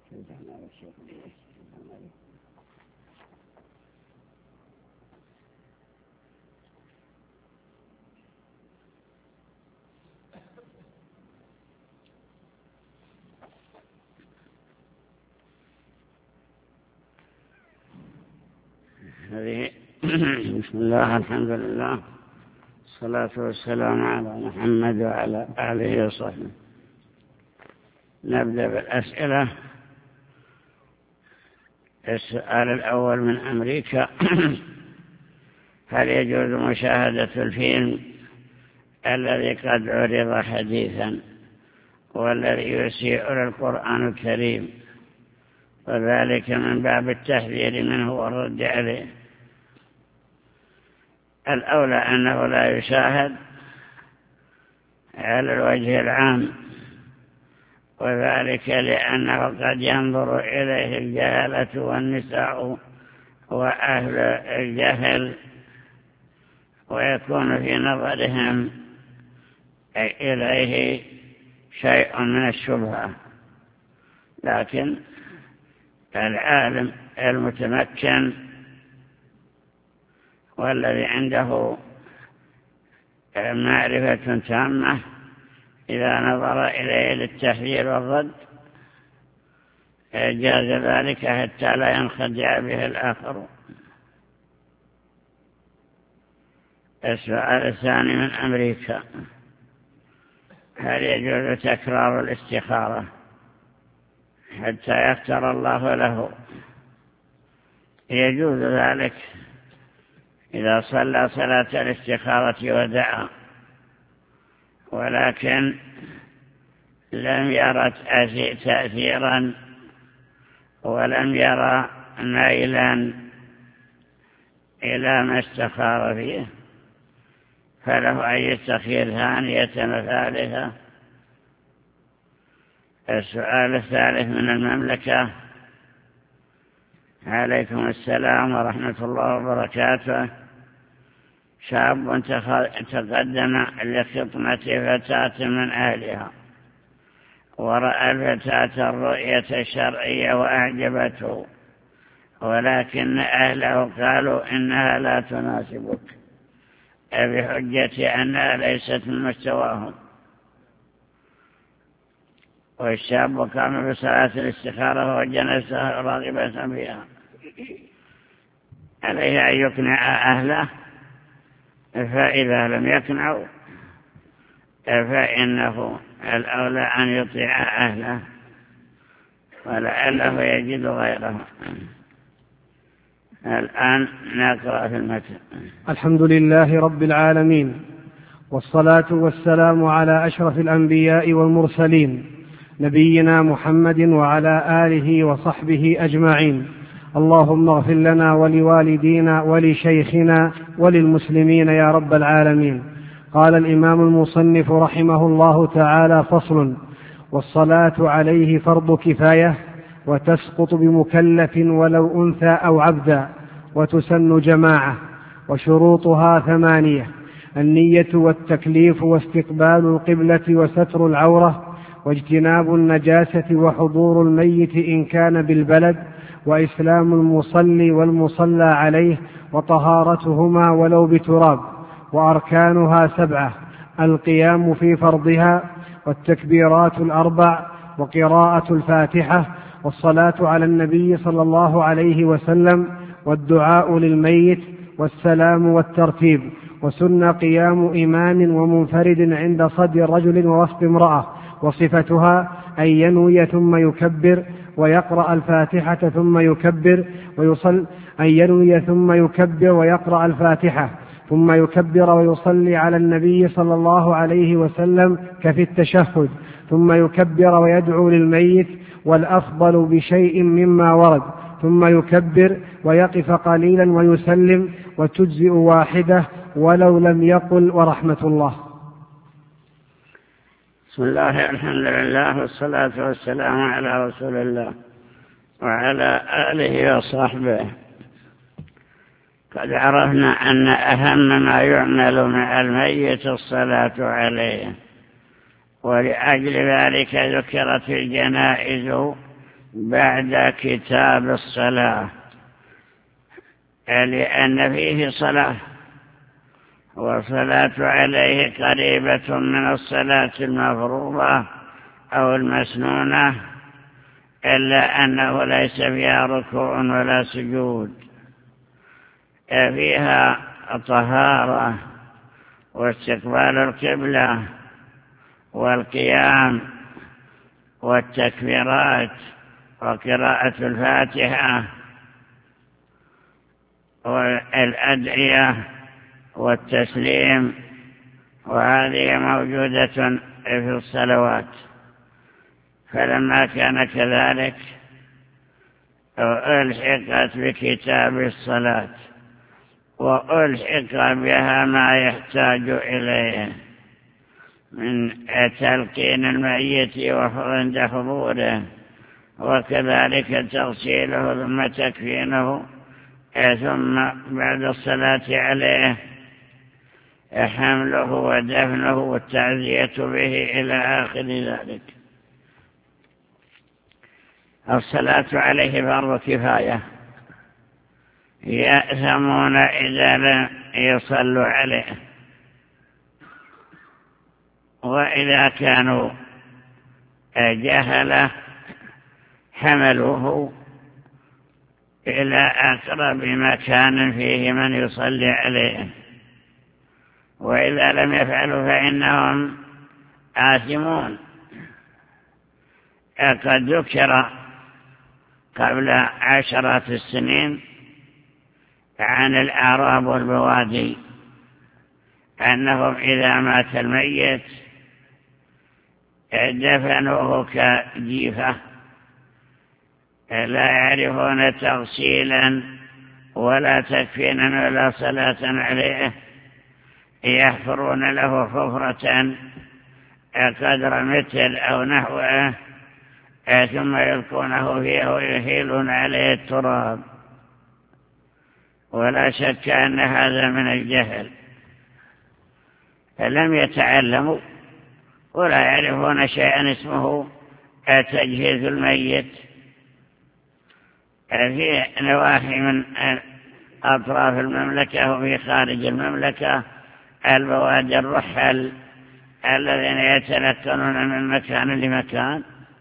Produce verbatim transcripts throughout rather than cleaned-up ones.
هذه بسم الله الحمد لله الصلاة والسلام على محمد وعلى آله وصحبه. نبدأ بالأسئلة. السؤال الأول من أمريكا: هل يجوز مشاهدة الفيلم الذي قد عرض حديثا والذي يسيء للقرآن الكريم، وذلك من باب التحذير منه والرد عليه؟ الأولى أنه لا يشاهد على الوجه العام، وذلك لأنه قد ينظر إليه الجهلة والنساء وأهل الجهل، ويكون في نظرهم إليه شيء من الشبهة. لكن العالم المتمكن والذي عنده معرفة تامة إذا نظر إليه للتحذير والرد جاز ذلك حتى لا ينخدع به الآخر. السؤال الثاني من أمريكا: هل يجوز تكرار الاستخارة حتى يختار الله له؟ يجوز ذلك إذا صلى صلاة الاستخارة ودعا، ولكن لم يرى تأثيرا ولم يرى ميلا إلى ما استخار فيه، فله أن يستخير ثانية وثالثة. السؤال الثالث من المملكة: عليكم السلام ورحمة الله وبركاته. شاب تقدم لخطمة فتاة من أهلها، ورأى الفتاة الرؤية الشرعية وأعجبته، ولكن أهله قالوا إنها لا تناسبك بحجة أنها ليست من مستواهم، والشاب قام بصلاة الاستخارة ووجد نفسه راغبا فيها. عليه أن يقنع أهله، فإذا لم يقنعوا فإنه الأولى أن يطيع أهله، ولعله يجد غيره. الآن نقرأ في المتن. الحمد لله رب العالمين، والصلاة والسلام على أشرف الأنبياء والمرسلين، نبينا محمد وعلى آله وصحبه أجمعين. اللهم اغفر لنا ولوالدينا ولشيخنا وللمسلمين يا رب العالمين. قال الإمام المصنف رحمه الله تعالى: فصل: والصلاة عليه فرض كفاية، وتسقط بمكلف ولو أنثى أو عبدا، وتسن جماعة، وشروطها ثمانية: النية والتكليف، واستقبال القبلة، وستر العورة، واجتناب النجاسة، وحضور الميت إن كان بالبلد، وإسلام المصلي والمصلى عليه، وطهارتهما ولو بتراب. وأركانها سبعة: القيام في فرضها، والتكبيرات الأربع، وقراءة الفاتحة، والصلاة على النبي صلى الله عليه وسلم، والدعاء للميت، والسلام والترتيب. وسن قيام إمام ومنفرد عند صدر رجل ووسط امرأة. وصفتها أن ينوي ثم يكبر ويقرأ الفاتحة ثم يكبر ويصل أن ينوي ثم يكبر ويقرأ الفاتحة ثم يكبر ويصلي على النبي صلى الله عليه وسلم كفي التشهد، ثم يكبر ويدعو للميت، والأفضل بشيء مما ورد، ثم يكبر ويقف قليلا ويسلم، وتجزئ واحدة ولو لم يقل ورحمة الله. بسم الله الحمد لله والصلاة والسلام على رسول الله وعلى آله وصحبه. قد عرفنا أن أهم ما يعمل مع الميت الصلاة عليه، ولأجل ذلك ذكرت الجنائز بعد كتاب الصلاة، لأن فيه صلاة، والصلاة عليه قريبة من الصلاة المفروضة أو المسنونة، إلا أنه ليس فيها ركوع ولا سجود، فيها طهارة واستقبال القبلة والقيام والتكبيرات وقراءة الفاتحة والأدعية والتسليم، وهذه موجودة في الصلوات. فلما كان كذلك ألحقت بكتاب الصلاة وألحق بها ما يحتاج إليه من تلقين الميت عند حضوره، وكذلك تغسيله ثم تكفينه، ثم بعد الصلاة عليه حمله ودفنه والتعزية به إلى آخر ذلك. الصلاة عليه فرض كفاية، يأثمون إذا لم يصلوا عليه، وإذا كانوا جهلة حملوه إلى أقرب مكان فيه من يصلي عليه، وإذا لم يفعلوا فإنهم آثمون. قد ذكر قبل عشرات السنين عن الأعراب والبوادي أنهم إذا مات الميت دفنوه كجيفة، لا يعرفون تغسيلا ولا تكفينا ولا صلاة عليه، يحفرون له حفرة قدر متر أو نحوه، ثم يلقونه فيه ويهيلون عليه التراب. ولا شك أن هذا من الجهل، لم يتعلموا ولا يعرفون شيئا اسمه تجهيز الميت. في نواحي من أطراف المملكة وفي خارج المملكة البوادي الرحل الذين يتنقلون من مكان لمكان،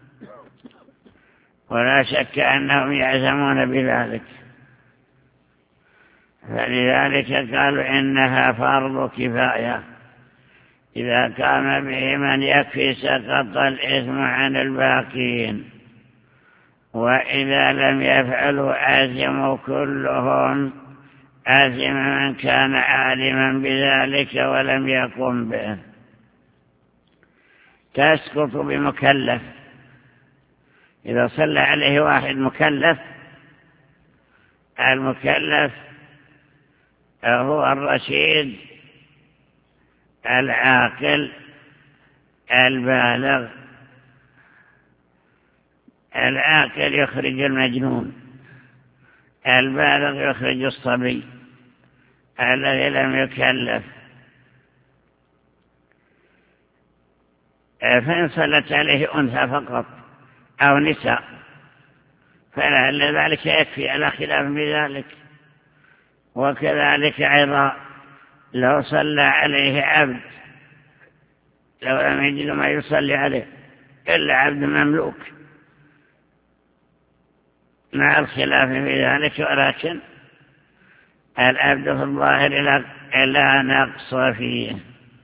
ولا شك أنهم يعزمون بذلك، فلذلك قالوا إنها فرض كفاية، إذا قام به من يكفي سقط الإثم عن الباقين، وإذا لم يفعلوا آثموا كلهم، آثم من كان عالما بذلك ولم يقم به. تسقط بمكلف، إذا صلى عليه واحد مكلف، المكلف هو الرشيد العاقل البالغ. العاقل يخرج المجنون، البالغ يخرج الصبي الذي لم يكلف. فإن صلت عليه أنثى فقط أو نساء فلعل ذلك يكفي، على خلاف بذلك. وكذلك أيضا لو صلى عليه عبد، لو لم يجد ما يصلي عليه إلا عبد مملوك، مع الخلاف في ذلك، ولكن العبد في الظاهر لا نقص فيه،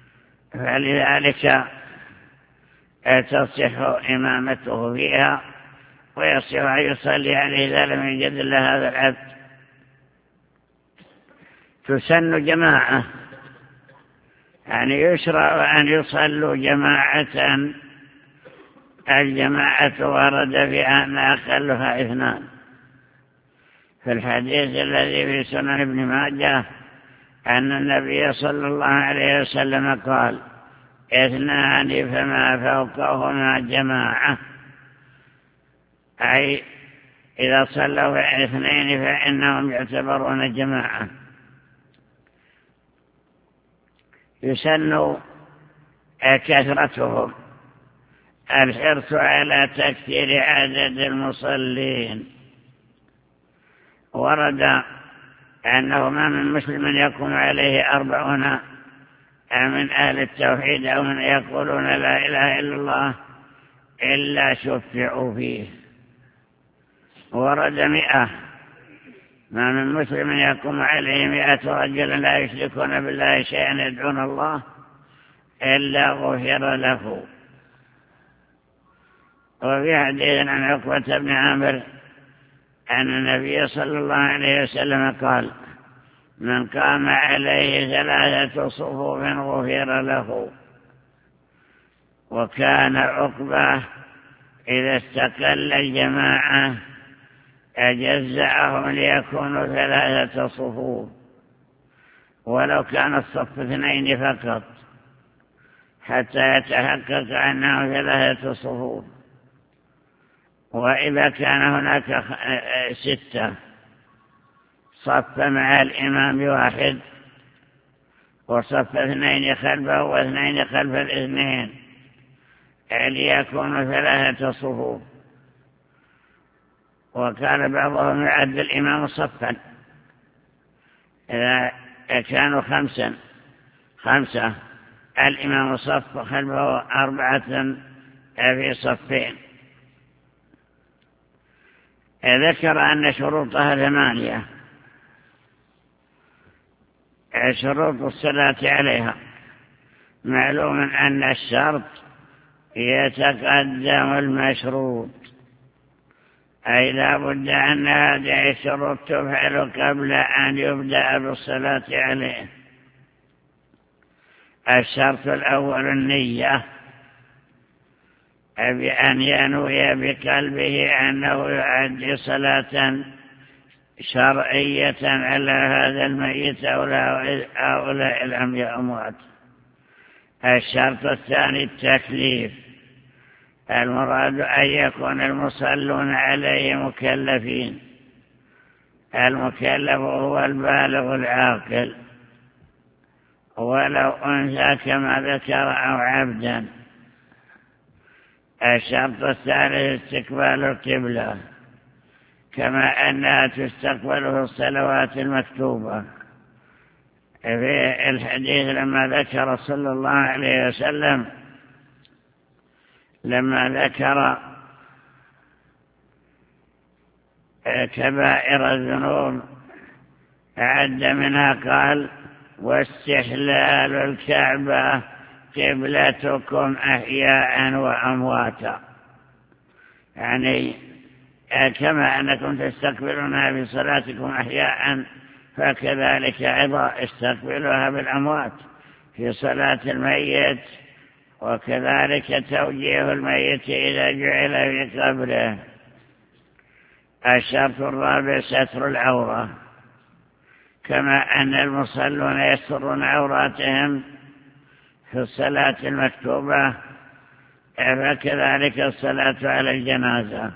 فلذلك تصح إمامته فيها ويصح أن يصلي عليه إذا لم يجد إلا هذا العبد. تسن جماعة، يعني يشرع أن يصلوا جماعة، الجماعة ورد بها ما أقلها اثنان، في الحديث الذي في سنن ابن ماجه أن النبي صلى الله عليه وسلم قال: اثنان فما فوقهما جماعة، أي إذا صلوا اثنين فإنهم يعتبرون جماعة. يسن كثرتهم، الحرص على تكثير عدد المصلين. ورد أنه ما من مسلم يقوم عليه أربعون من أهل التوحيد أو من يقولون لا إله إلا الله إلا شفعوا فيه. ورد مئة، ما من مسلم يقوم عليه مئة رجل لا يشركون بالله شيئا يدعون الله إلا غفر له. وفي حديث عن عقبة بن عامر أن النبي صلى الله عليه وسلم قال: من قام عليه ثلاثة صفوف غفر له. وكان عقبة إذا استقل الجماعة أجزعهم ليكونوا ثلاثة صفوف، ولو كان الصف اثنين فقط، حتى يتحقق أنه ثلاثة صفوف. وإذا كان هناك ستة صف مع الإمام واحد، وصف اثنين خلفه واثنين خلف الاثنين، ليكونوا ثلاثة صفوف. وكان بعضهم يعد الإمام صفا، إذا كانوا خمسا خمسة الإمام صف خلفه أربعة في صفين. ذكر أن شروطها ثمانية. شروط الصلاة عليها: معلوم أن الشرط يتقدم المشروط، أي لا بد أن هذه الشروط تفعل قبل أن يبدأ بالصلاة عليه. الشرط الأول النية، بأن ينوي بقلبه أنه يؤدي صلاة شرعية على هذا الميت أو هؤلاء الأموات. الشرط الثاني التكليف، المراد أن يكون المصلون عليه مكلفين. المكلف هو البالغ العاقل، ولو أنثى كما ذكر أو عبدا. الشرط الثالث استقبال القبلة، كما أنها تستقبل في الصلوات المكتوبة. في الحديث لما ذكر صلى الله عليه وسلم لما ذكر كبائر الذنوب أعد منها قال: واستحلال الكعبة قبلتكم أحياء وأمواتا. يعني كما أنكم تستقبلونها في صلاتكم أحياء، فكذلك أيضا استقبلوها بالأموات في صلاة الميت، وكذلك توجيه الميت إذا جعل في قبره. الشرط الرابع ستر العورة، كما أن المصلون يسترون عوراتهم في الصلاة المكتوبة، فكذلك الصلاة على الجنازة.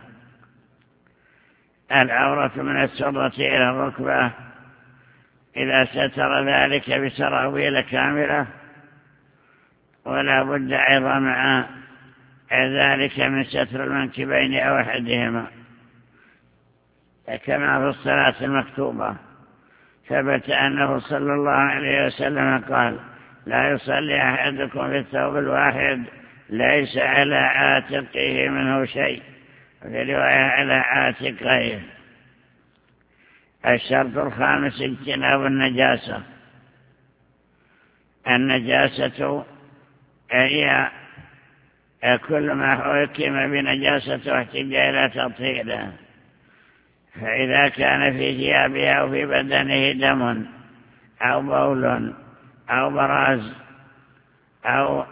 العورة من السرة إلى الركبة، إذا ستر ذلك بسراويل كاملة، ولا بد أيضا مع ذلك من ستر المنكبين أو أحدهما، كما في الصلاة المكتوبة. ثبت أنه صلى الله عليه وسلم قال: لا يصلي أحدكم في الثوب الواحد ليس على عاتقه منه شيء، وفي رواية على عاتقيه. الشرط الخامس اجتناب النجاسة. النجاسة هي كل ما حكم بنجاسة واحتاج إلى تطهيره، فإذا كان في ثيابه أو في بدنه دم أو بول أو براز أو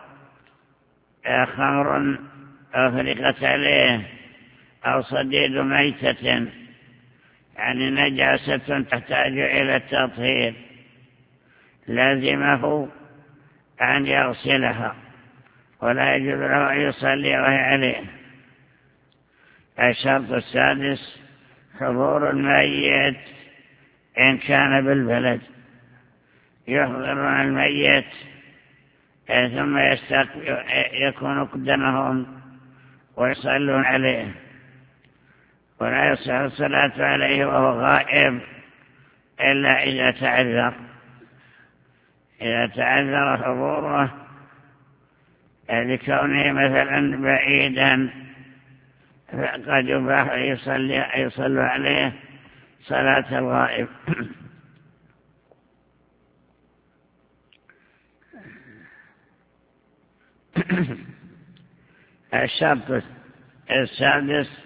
خمر أفرقت عليه أو صديد ميتة، يعني نجاسة تحتاج إلى التطهير، لازمه أن يغسلها، ولا يجوز له أن يصلي وهي عليه. الشرط السادس حضور الميت إن كان بالبلد، يحضرون الميت ثم يكون قدامهم ويصلون عليه، ولا يصح الصلاة عليه وهو غائب إلا إذا تعذر إذا تعذر حضوره لكونه مثلا بعيدا، فقد يباح يصلي يصلي عليه صلاة الغائب. الشرط السادس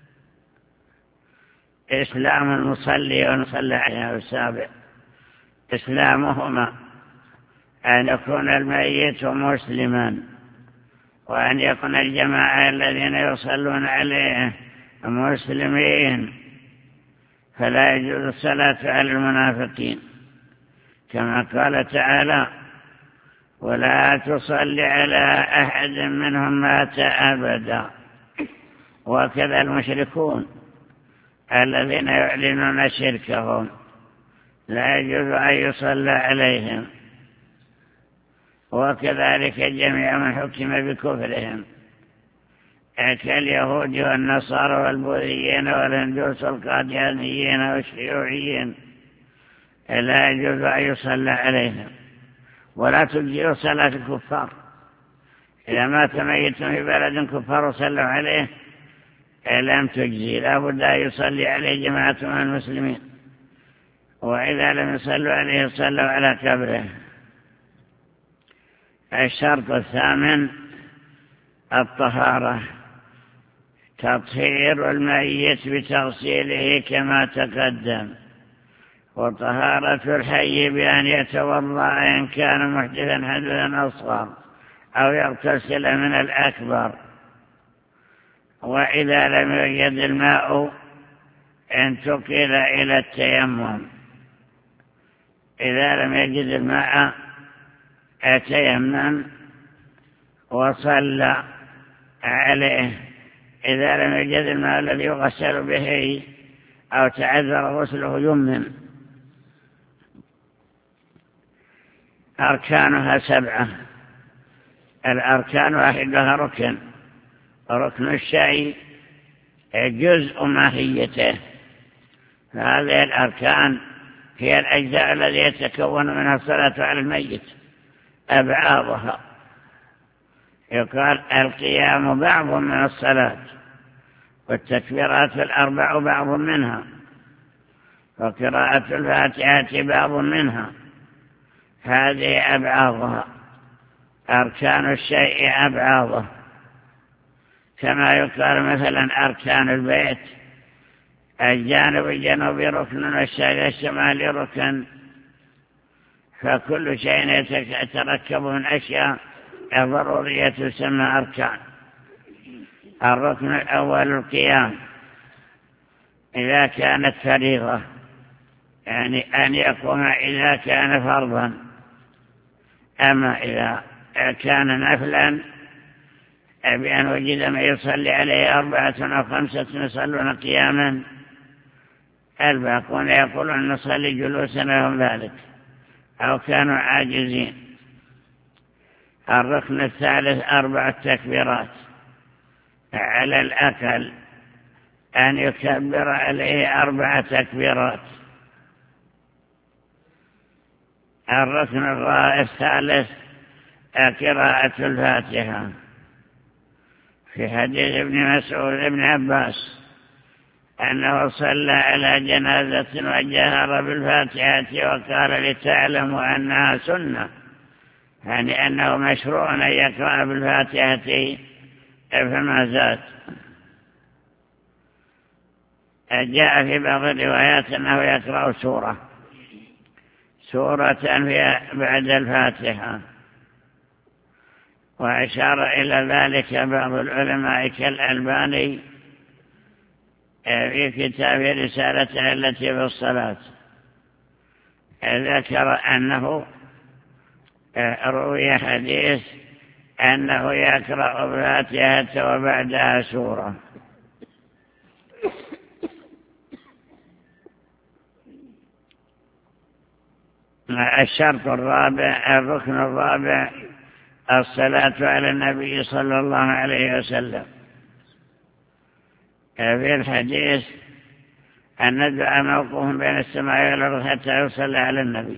إسلام المصلي والمصلى عليه. السابع إسلامهما، أن يكون الميت مسلما، وأن يكون الجماعة الذين يصلون عليه مسلمين، فلا يجوز الصلاة على المنافقين، كما قال تعالى: ولا تصلي على أحد منهم مات أبدا. وكذا المشركون الذين يعلنون شركهم لا يجوز أن يصلى عليهم، وكذلك جميع من حكم بكفرهم كاليهود والنصارى والبوذيين والهندوس والقاديانيين والشيوعيين، لا يجوز أن يصلى عليهم، ولا تجزئ صلاة الكفار. إذا مات ميت في بلد كفار صلوا عليه لم تجزي، لا بد أن يصلي عليه جماعة من المسلمين، وإذا لم يصلوا عليه صلوا على قبره. الشرط الثامن الطهارة، تطهير الميت بتغسيله كما تقدم، وطهارة الحي بأن يتوضأ إن كان محدثا حدثا أصغر، أو يغتسل من الأكبر. وإذا لم يوجد الماء انتقل إلى التيمم، إذا لم يجد الماء تيمم وصلى عليه. إذا لم يجد الماء الذي يغسل به أو تعذر غسله يمم. أركانها سبعة. الأركان واحدها ركن، ركن الشيء جزء ماهيته، هذه الأركان هي الأجزاء التي يتكون منها الصلاة على الميت، أبعاضها. يقال القيام بعض من الصلاة، والتكبيرات الأربع بعض منها، وقراءة الفاتحة بعض منها، هذه أبعاضها. أركان الشيء أبعاضه، كما يقال مثلا أركان البيت: الجانب الجنوبي ركن والشرق الشمالي ركن. فكل شيء يتركب من أشياء ضرورية تسمى أركان. الركن الأول القيام إذا كانت فريضة، يعني أن يقوم إذا كان فرضا. أما إذا كان نفلا بأن وجد من يصلي عليه أربعة أو خمسة يصلون قياما، الباقون يقولون نصلي جلوسا لهم ذلك، أو كانوا عاجزين. الركن الثالث أربع تكبيرات على الأقل، أن يكبر عليه أربع تكبيرات. الركن الثالث قراءة الفاتحة، في حديث ابن مسعود ابن عباس أنه صلى على جنازة وجهر بالفاتحة وقال: لتعلموا أنها سنة، يعني أنه مشروع أن يقرأ بالفاتحة فما زاد. جاء في بعض الروايات أنه يقرأ سورة سورة بعد الفاتحة، وأشار إلى ذلك بعض العلماء كالألباني في كتاب رسالته التي في الصلاة، ذكر أنه روي حديث أنه يقرأ الفاتحة وبعدها سورة. الشرط الرابع الركن الرابع الصلاة على النبي صلى الله عليه وسلم، في الحديث أن الدعاء موقوف بين السماء والأرض حتى يصلى على النبي.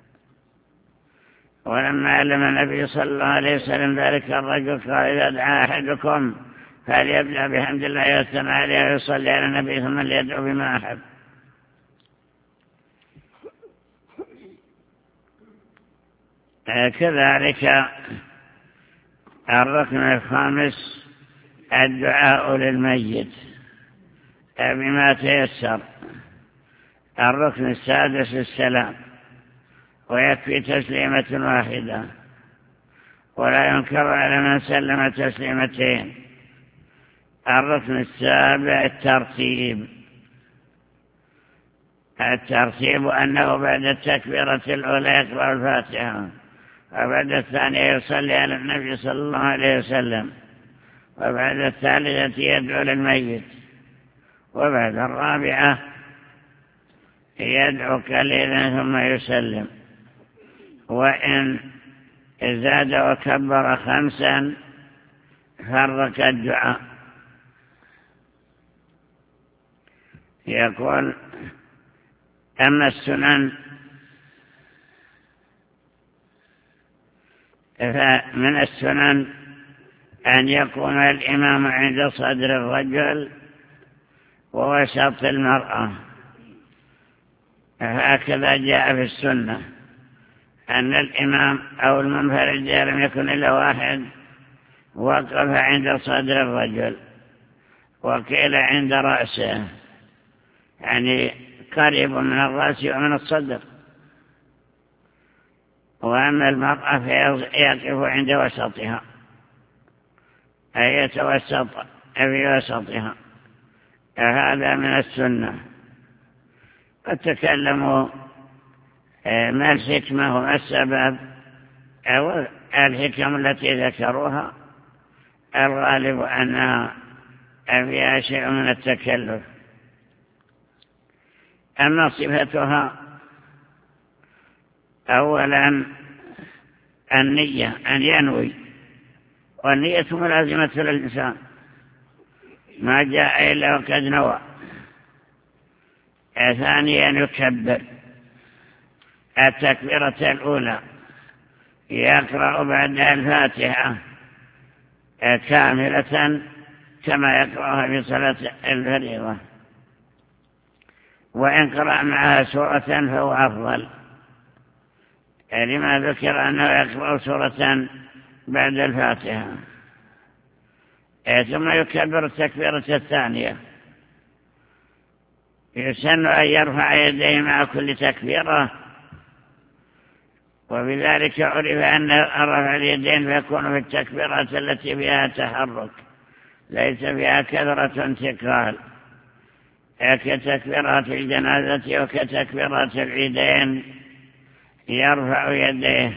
ولما علم النبي صلى الله عليه وسلم ذلك الرجل قال إذا دعا أحدكم فليبدأ بحمد الله والثناء عليه ويصلي على النبي ثم ليدعو بما أحب. كذلك الركن الخامس الدعاء للميت بما تيسر. الركن السادس السلام، ويكفي تسليمة واحدة، ولا ينكر على من سلم تسليمتين. الركن السابع الترتيب. الترتيب أنه بعد التكبيرة الأولى يقرأ الفاتحة، وبعد الثانية يصلي على النبي صلى الله عليه وسلم، وبعد الثالثة يدعو للميت، وبعد الرابعة يدعو قليلا ثم يسلم. وإن زاد وكبر خمسا فرق الدعاء. يقول أما السنن فمن السنن أن يقوم الإمام عند صدر الرجل ووسط المرأة. هكذا جاء في السنة أن الإمام أو المنفرد لم يكن إلا واحد وقف عند صدر الرجل، وقيل عند رأسه، يعني قريب من الرأس ومن الصدر. وأما المرأة فيقف عند وسطها، أي يتوسط في وسطها. هذا من السنة. قد تكلموا ما الحكمة وما السبب أو الحكم التي ذكروها. الغالب أنها فيها شيء من التكلف. أما صفتها، أولا النية، أن ينوي، والنية ملازمة للإنسان، ما جاء إلا وقد نوى. ثانيا يكبر التكبيرة الأولى، يقرأ بعدها الفاتحة كاملة كما يقرأها في صلاة الفريضة، وإن قرأ معها سورة فهو أفضل، لما ذكر أنه يقرأ سورة بعد الفاتحة. ثم يكبر التكبيرة الثانية. يسن أن يرفع يديه مع كل تكبيرة، وبذلك عرف أن رفع اليدين فيكون في التكبيرات التي فيها تحرك ليس فيها كثرة انتقال، كتكبيرات الجنازة وكتكبيرات العيدين يرفع يديه.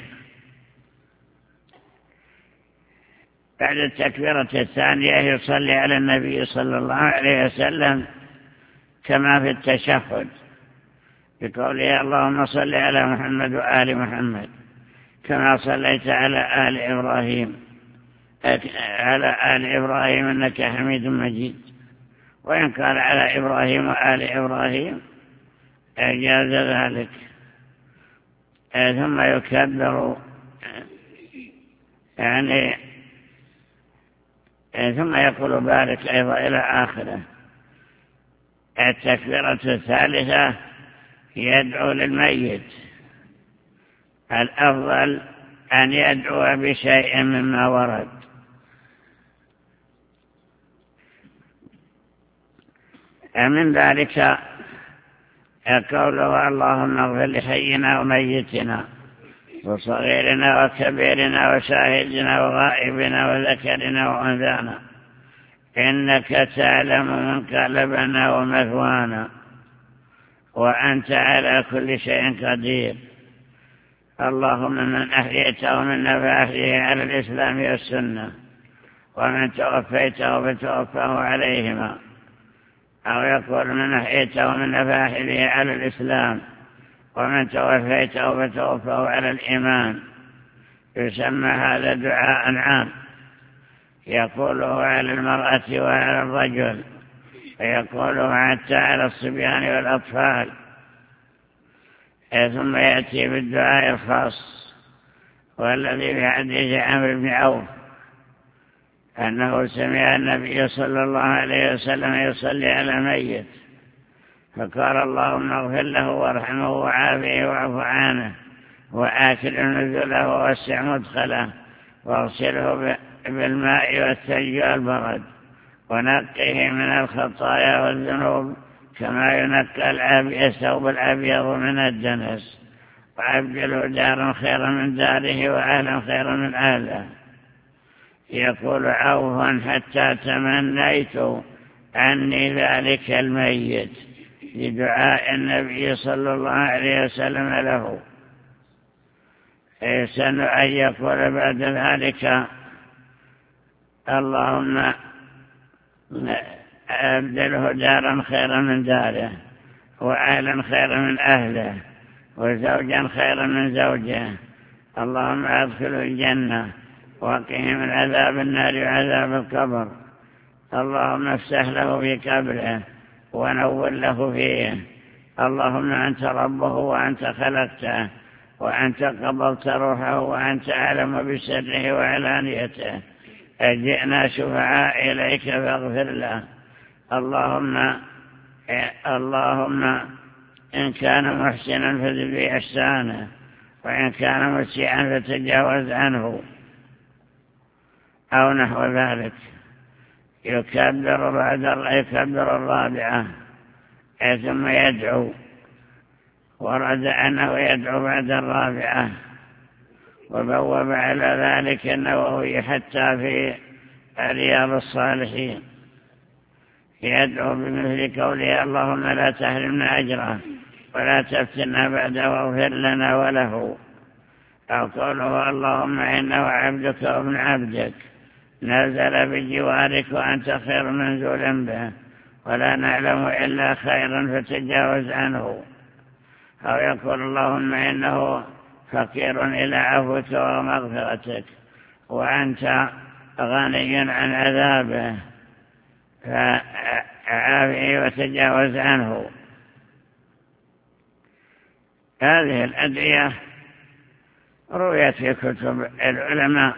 بعد التكبيرة الثانية يصلي على النبي صلى الله عليه وسلم كما في التشهد بقوله اللهم صل على محمد وآل محمد كما صليت على آل إبراهيم على آل إبراهيم إنك حميد مجيد. وإن قال على إبراهيم وآل إبراهيم أجاز ذلك. ثم يكبر يعني ثم يقول بارك أيضا إلى آخره. التكبيرة الثالثة يدعو للميت. الأفضل أن يدعو بشيء مما ورد. من ذلك قوله اللهم اغفر لحينا وميتنا وصغيرنا وكبيرنا وشاهدنا وغائبنا وذكرنا وأنثانا إنك تعلم منقلبنا ومثوانا وأنت على كل شيء قدير. اللهم من أحييته منا فأحيه على الإسلام والسنة، ومن توفيته فتوفاه عليهما. أو يقول من أحييته منا فأحيه على الإسلام، ومن توفيته فتوفاه على الإيمان. يسمى هذا دعاء عام يقوله على المرأة وعلى الرجل، فيقولها حتى على الصبيان والأطفال. ثم يأتي بالدعاء الخاص والذي في حديث عمرو بن عوف أنه سمع النبي صلى الله عليه وسلم يصلي على الميت فقال اللهم اغفر له وارحمه وعافه واعف عنه وآكل نزله ووسع مدخله واغسله بالماء والثلج والبرد ونقه من الخطايا والذنوب كما ينقى الثوب الأبيض من الدنس وأبدله دارا خيرا من داره وأهلا خيرا من أهله. يقول عوف حتى تمنيت عني ذلك الميت لدعاء النبي صلى الله عليه وسلم له. يحسن أن يقول بعد ذلك اللهم أبدله دارا خيرا من داره وأهلا خيرا من أهله وزوجا خيرا من زوجه اللهم أدخله الجنة وقه من عذاب النار وعذاب القبر اللهم افسح له في قبره ونور له فيه اللهم أنت ربه وأنت خلقته وأنت قبضت روحه وأنت أعلم بسره وعلانيته جئنا شفعاء إليك فاغفر له اللهم اللهم إن كان محسنا فزد بإحسانه وإن كان مسيئا فتجاوز عنه أو نحو ذلك. يكبر بعد الله يكبر الرابعة ثم يدعو ورد أنه يدعو بعد الرابعة وبوب على ذلك النووي حتى في رياض الصالحين يدعو بمثل قوله اللهم لا تحرمنا أجره ولا تفتنا بعد واغفر لنا وله أو قوله اللهم إنه عبدك وابن عبدك نزل بجوارك وأنت خير منزول به ولا نعلم إلا خيرا فتجاوز عنه أو يقول اللهم إنه فقير إلى عفوك ومغفرتك وأنت غني عن عذابه فعافه وتجاوز عنه. هذه الأدعية رويت في كتب العلماء.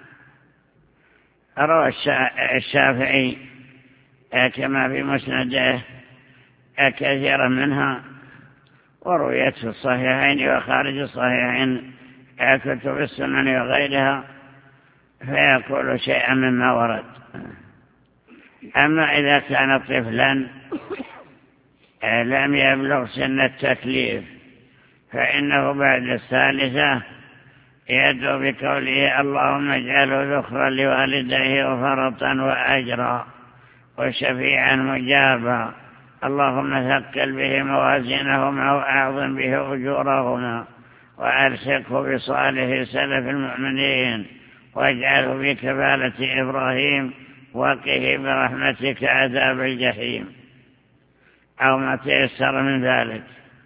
روى الشافعي كما في مسنده كثيرا منها ورويت في الصحيحين وخارج الصحيحين كتب السنن وغيرها فيقول شيئا مما ورد. أما إذا كان طفلا لم يبلغ سن التكليف فإنه بعد الثالثة يدعو بقوله اللهم اجعله ذخرا لوالديه وفرطا وأجرا وشفيعا مجابا اللهم ثقل به موازينهما وأعظم به أجورهما وألحقه بصالح سلف المؤمنين واجعله بكفالة إبراهيم وقه برحمتك عذاب الجحيم أو ما تيسر من ذلك.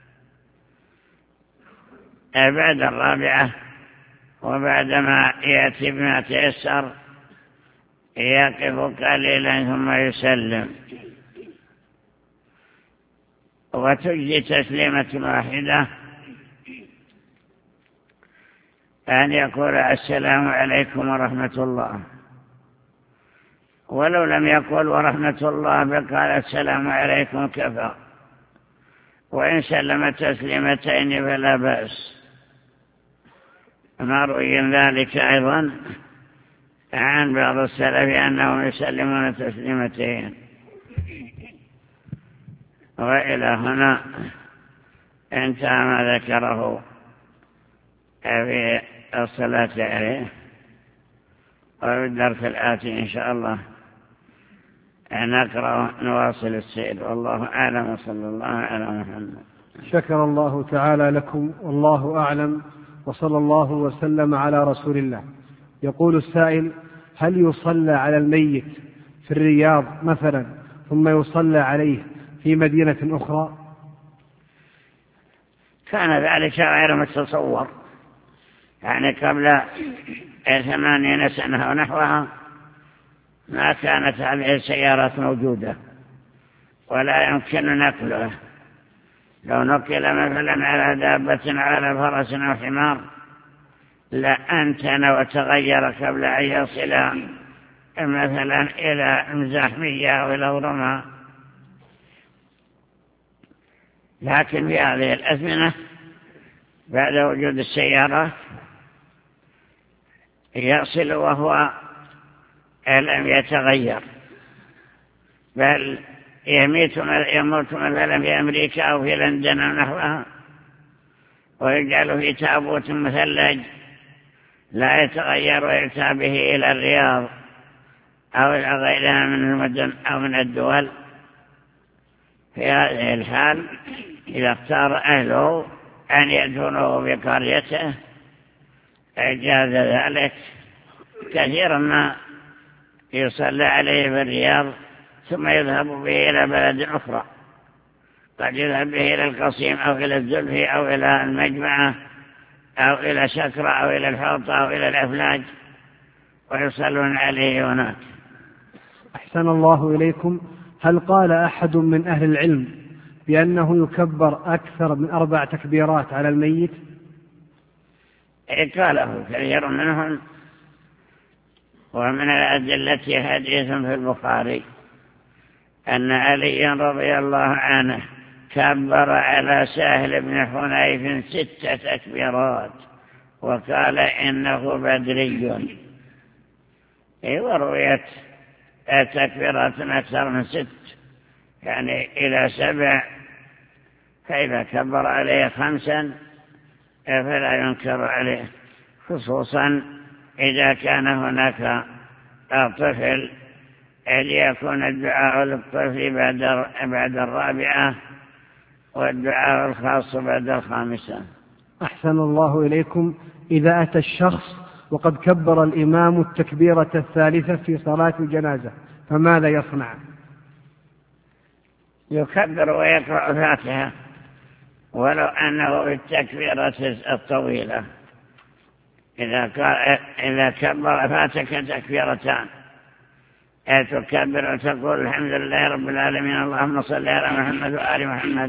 بعد الرابعة وبعدما يأتي بما تيسر يقف قليلا ثم يسلم وتجزي تسليمة واحدة أن يقول السلام عليكم ورحمة الله ولو لم يقل ورحمة الله فقال السلام عليكم كفى وإن سلم تسليمتين فلا بأس. ما رؤي ذلك أيضا عن بعض السلف أنهم يسلمون تسليمتين. وإلى هنا انتهى ما ذكره في الصلاة عليه وفي الدرس الآتي إن شاء الله نقرأ نواصل السير والله أعلم وصلى الله على محمد. شكر الله تعالى لكم والله أعلم وصلى الله وسلم على رسول الله. يقول السائل هل يصلى على الميت في الرياض مثلا ثم يصلى عليه في مدينة أخرى؟ كان ذلك غير متصور يعني قبل ثمانين سنة ونحوها ما كانت هذه السيارات موجودة ولا يمكن نقله. لو نقل مثلا على دابة على فرس أو حمار لأنتن وتغير قبل أن يصل مثلا إلى مزاحمية أو إلى ورمى. لكن في هذه الأزمنة بعد وجود السيارات يصل وهو لم يتغير، بل يموت يموت مثلا في أمريكا أو في لندن أو نحوها ويجعل في تابوت مثلج لا يتغير ويؤتى به إلى الرياض أو إلى غيرها من المدن أو من الدول. في هذه الحال إذا اختار أهله أن يدفنوه بقريته جاز ذلك. كثيرا ما يصلى عليه في الرياض ثم يذهب به إلى بلد أخرى، قد يذهب به إلى القصيم أو إلى الزلفي أو إلى المجمعة أو إلى شكرة أو إلى الحوطة أو إلى الأفلاج ويصلون عليه هناك. أحسن الله إليكم. هل قال أحد من أهل العلم بأنه يكبر أكثر من أربع تكبيرات على الميت؟ قاله كثير منهم، ومن الأدلة حديث في البخاري أن علي رضي الله عنه كبر على سهل بن حنيف ست تكبيرات وقال إنه بدري. ورويت تكبيرات أكثر من ست يعني إلى سبع، فإذا كبر عليه خمسا فلا ينكر عليه، خصوصا إذا كان هناك طفل ليكون الدعاء للطفل بعد بعد الرابعة والدعاء الخاص بعد الخامسة. أحسن الله إليكم. إذا أتى الشخص وقد كبر الإمام التكبيرة الثالثة في صلاة الجنازة فماذا يصنع؟ يكبر ويقرأ فاتحة ولو أنه بالتكبيرة الطويلة. إذا إذا كبر فاتك تكبيرتان تكبر وتقول الحمد لله رب العالمين اللهم صل على محمد وآل محمد،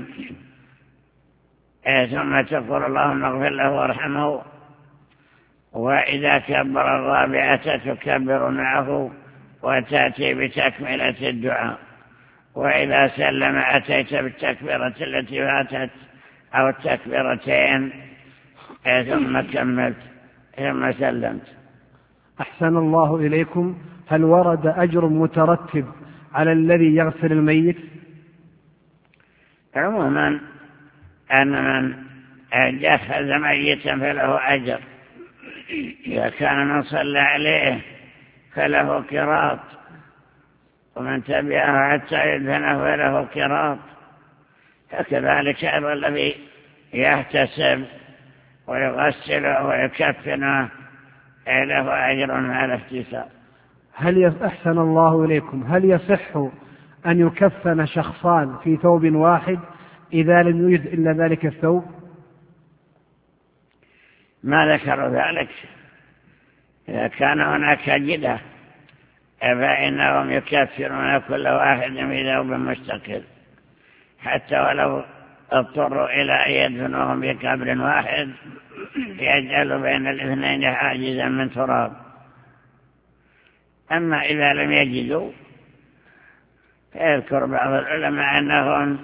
ثم تقول اللهم اغفر له وارحمه. وإذا كبر الرابعة تكبر معه وتأتي بتكملة الدعاء. وإذا سلم أتيت بالتكبيرة التي فاتت أو التكبيرتين ثم كملت ثم سلمت. أحسن الله إليكم. هل ورد أجر مترتب على الذي يغسل الميت؟ عموما أن من جهز ميتا فله أجر، إذا كان من صلى عليه فله قراط، ومن تبعه حتى يدفنه فله قراط. فكذلك أيضا الذي يحتسب ويغسله ويكفنه له أجر على احتساب. هل أحسن الله إليكم. هل يصح أن يكفن شخصان في ثوب واحد إذا لم يوجد إلا ذلك الثوب؟ ما ذكروا ذلك. إذا كان هناك جدة فإنهم يكفرون كل واحد في ثوب مستقل، حتى ولو اضطروا إلى أن يدفنوهم بقبر واحد يجعل بين الاثنين حاجزا من تراب. أما إذا لم يجدوا فيذكر بعض العلماء أنهم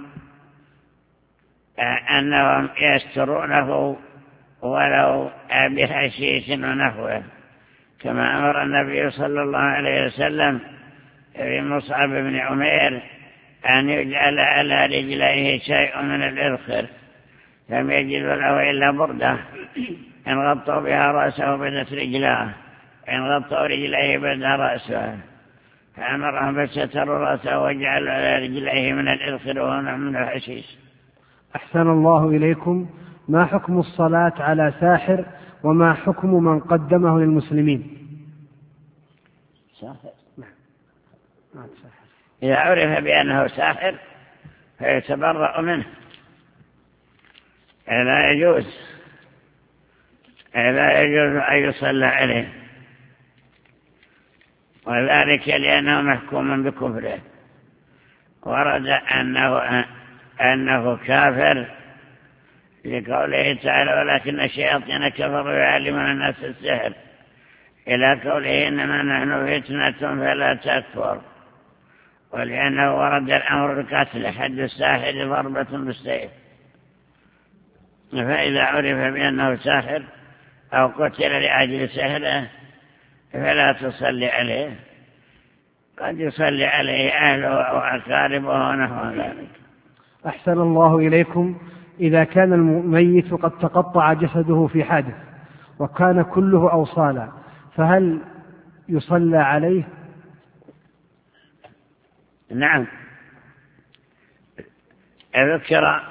أنهم يسترونه ولو بحشيش ونحوه، كما أمر النبي صلى الله عليه وسلم في مصعب بن عمير أن يجعل على رجليه شيء من الإذخر، لم يجد له إلا بردة إن غطوا بها رأسه بدت رجلاه، إن غطوا رجليه بدا رأسه، فأمرهم فستروا رأسه وجعلوا على رجليه من الإذخر وهو من الحشيش. أحسن الله إليكم. ما حكم الصلاة على ساحر وما حكم من قدمه للمسلمين؟ ساحر إذا عرف بأنه ساحر فيتبرأ منه، لا يجوز لا يجوز أن يصلى عليه، وذلك لأنه محكوم بكفره. ورد أنه, أنه كافر لقوله تعالى ولكن الشياطين كفروا يعلمون الناس السحر إلى قوله إنما نحن فتنة فلا تكفر، ولأنه ورد الأمر بقتل حد الساحر ضربة بالسيف، فإذا عرف بأنه ساحر أو قتل لأجل سحره فلا تصلي عليه، قد يصلي عليه أهله وأقاربه ونحو ذلك. أحسن الله إليكم. إذا كان الميت قد تقطع جسده في حادث وكان كله أوصالا فهل يصلى عليه؟ نعم، ذكر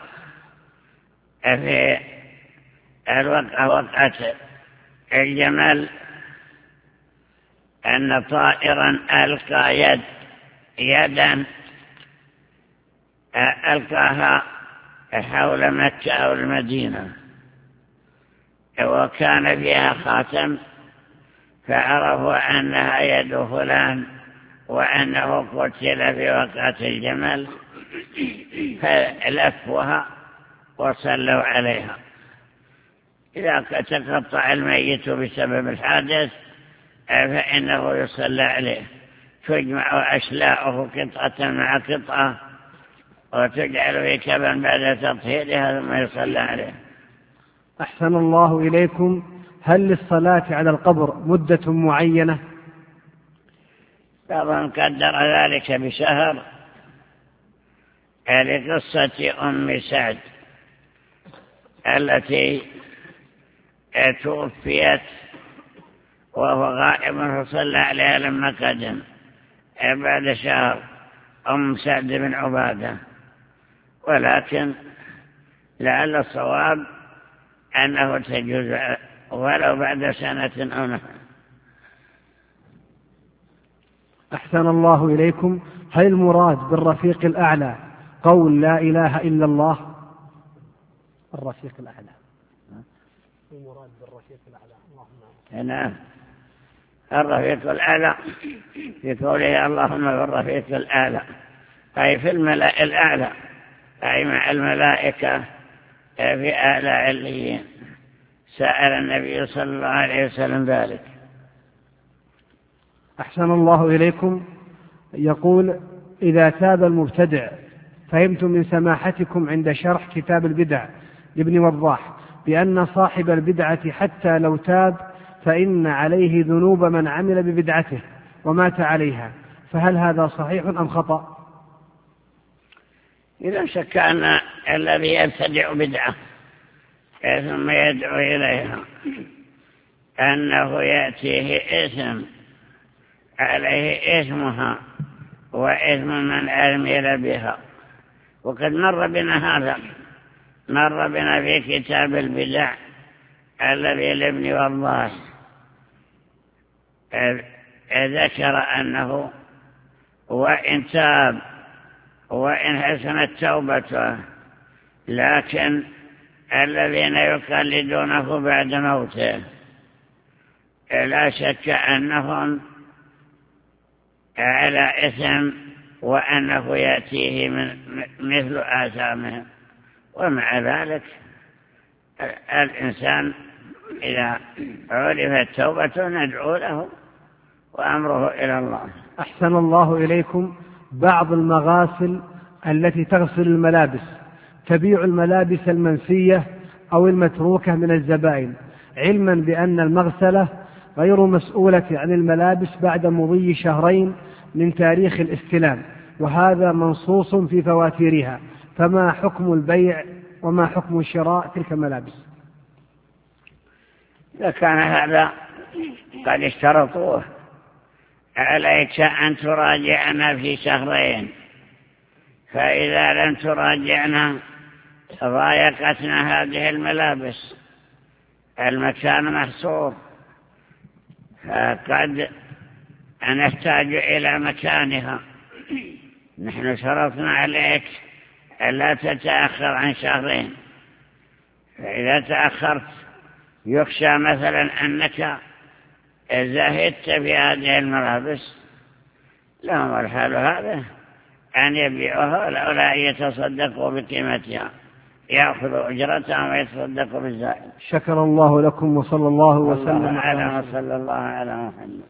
في الوقعة وقعة الجمل أن طائرا ألقى يد يدا ألقاها حول مكة أو المدينة وكان فيها خاتم، فعرفوا أنها يد فلان وأنه قتل في وقعة الجمل، فلفوها وصلوا عليها. إذا تقطع الميت بسبب الحادث فإنه يصلى عليه، تجمع أشلاؤه قطعة مع قطعة وتجعل في كبن بعد تطهيرها ثم يصلى عليه. أحسن الله إليكم. هل للصلاة على القبر مدة معينة؟ بعضهم قدر ذلك بشهر لقصة أم سعد التي توفيت وهو غائب فصلى عليها لما قدم بعد شهر، أم سعد بن عبادة، ولكن لعل الصواب أنه تجوز ولو بعد سنة أو نحو. أحسن الله إليكم. هل المراد بالرفيق الأعلى قول لا إله إلا الله؟ الرفيق الأعلى المراد بالرفيق الأعلى اللهم نعم، الرفيق الأعلى في قوله اللهم بالرفيق الأعلى أي في الملأ الأعلى، أي مع الملائكة في أعلى عليين. سأل النبي صلى الله عليه وسلم ذلك. أحسن الله إليكم. يقول إذا تاب المبتدع، فهمت من سماحتكم عند شرح كتاب البدع لابن وضاح بأن صاحب البدعة حتى لو تاب فإن عليه ذنوب من عمل ببدعته ومات عليها، فهل هذا صحيح أم خطأ؟ إذا شك أن الذي يبتدع بدعة ثم يدعو إليها أنه يأتيه إثم عليه إثمها وإثم من عمل بها، وقد مر بنا هذا، مر بنا في كتاب البدع الذي لابن وضاح ذكر أنه وإن تاب وإن حسنت توبته، لكن الذين يقلدونه بعد موته لا شك أنهم على إثم وأنه يأتيه من مثل آثامهم. ومع ذلك الإنسان إذا عرفت توبته ندعو له وأمره إلى الله. أحسن الله إليكم. بعض المغاسل التي تغسل الملابس تبيع الملابس المنسية أو المتروكة من الزبائن، علما بأن المغسلة غير مسؤولة عن الملابس بعد مضي شهرين من تاريخ الاستلام، وهذا منصوص في فواتيرها، فما حكم البيع وما حكم شراء تلك الملابس؟ إذا كان هذا قد اشترطوه عليك أن تراجعنا في شهرين، فإذا لم تراجعنا ضايقتنا هذه الملابس، المكان محصور، فقد نحتاج إلى مكانها. نحن شرطنا عليك ألا تتأخر عن شهرين، فإذا تأخرت يخشى مثلا أنك زهدت في هذه الملابس، لهم الحال هذا أن يبيعوها لولا أن يتصدقوا بقيمتها، يأخذوا أجرتها ويتصدقوا بالزائد. شكر الله لكم وصلى الله وسلم على وصلى الله على محمد.